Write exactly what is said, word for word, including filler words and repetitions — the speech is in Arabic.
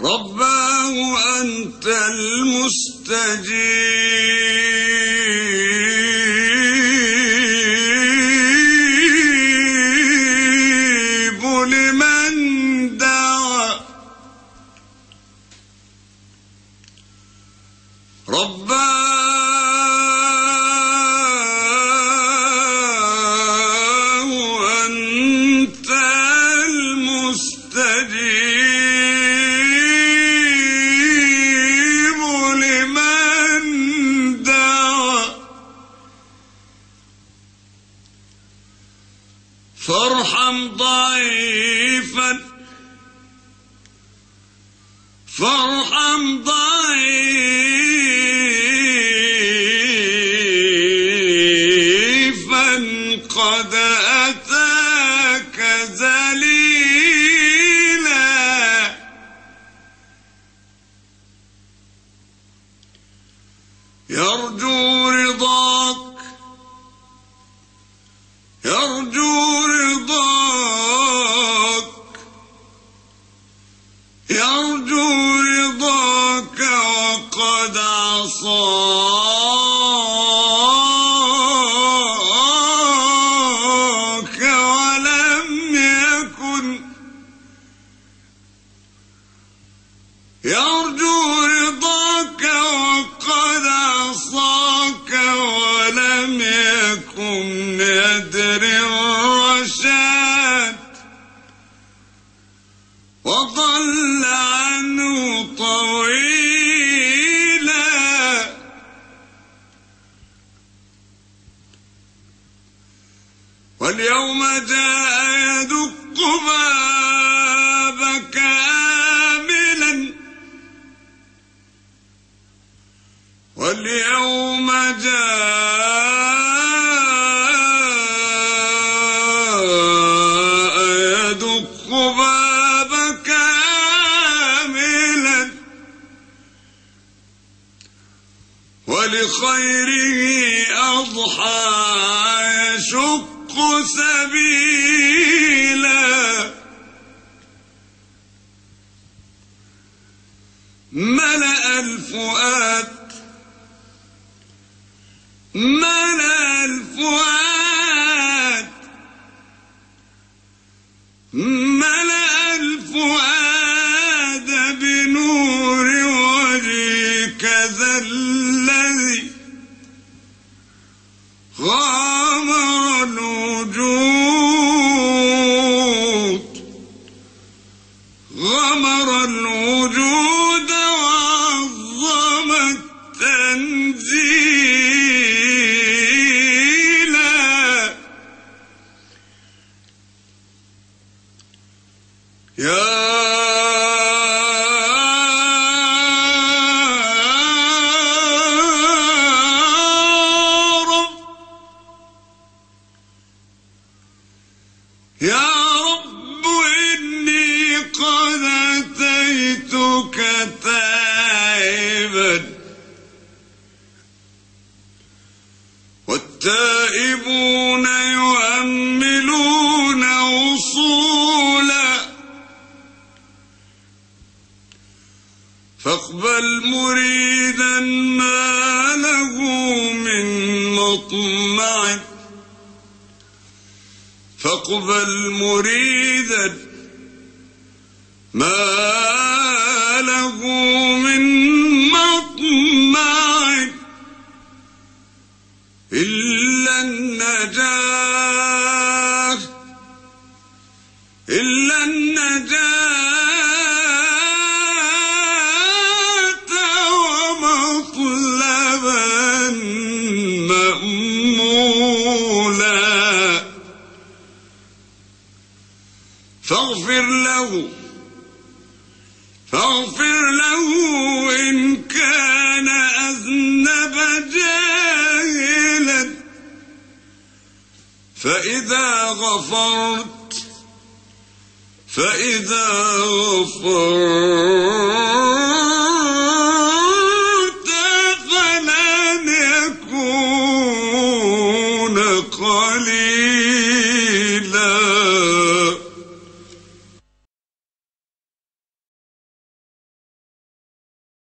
رباه أنت المستجيب لمن دعا رباه أنت المستجيب لمن دعا فارحم ضعيفا فارحم ضعيفا قد أتاك ذليلا يرجو رضاك يرجو رضاك يرجو رضاك وقد عصاك ولم يكن يرجو رضاك وقد عصاك ولم يكن يدري الرشاد وضل عنه طويلا واليوم جاء يدق بابك آملا واليوم جاء يدق بابك آملا ولخيره أضحى يشق سبيلا ملأ الفؤاد ملأ الفؤاد ملأ الفؤاد بنور وجهك ذا الذي غامر الوجود غمر الوجود وعظم التنزيلا يا رب يا رب إني قد أتيتك تائبا والتائبون يؤملون وصولا فاقبل مريدا ما له من مطمع فاقبل مريدا ما له من مطمع إلا النجاة إلا النجاة ومطلبا مأمولا فاغفر له فاغفر له إن كان أذنب جاهلا فإذا غفرت فإذا غفرت